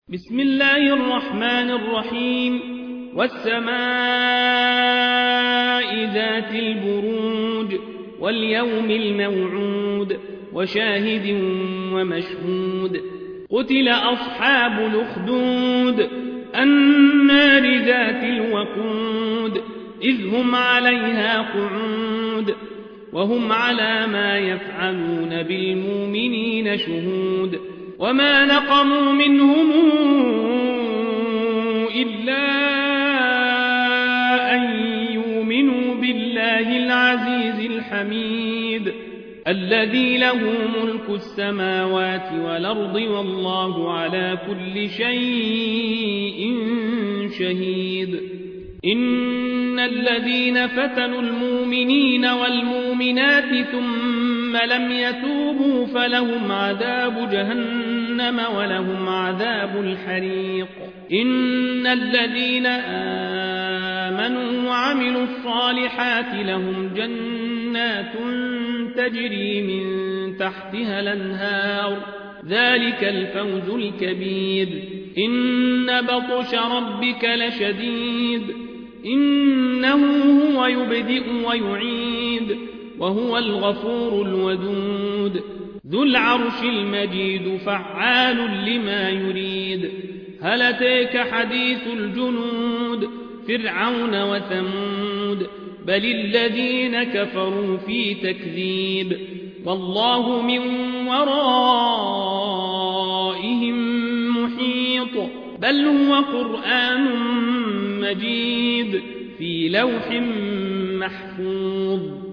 بسم الله الرحمن الرحيم والسماء ذات البروج واليوم الموعود وشاهد ومشهود قتل أصحاب الأخدود النار ذات الوقود إذ هم عليها قعود وهم على ما يفعلون بالمؤمنين شهود وما نقموا منهم إلا أن يؤمنوا بالله العزيز الحميد الذي له ملك السماوات والأرض والله على كل شيء شهيد إن الذين فتنوا المؤمنين والمؤمنات ثم لم يتوبوا فلهم عذاب جهنم ولهم عذاب الحريق إن الذين آمنوا وعملوا الصالحات لهم جنات تجري من تحتها الأنهار ذلك الفوز الكبير إن بطش ربك لشديد إنه هو يبدئ ويعيد وهو الغفور الودود ذو العرش المجيد فعال لما يريد هل أتاك حديث الجنود فرعون وثمود بل الذين كفروا في تكذيب والله من ورائهم محيط بل هو قرآن مجيد في لوح محفوظ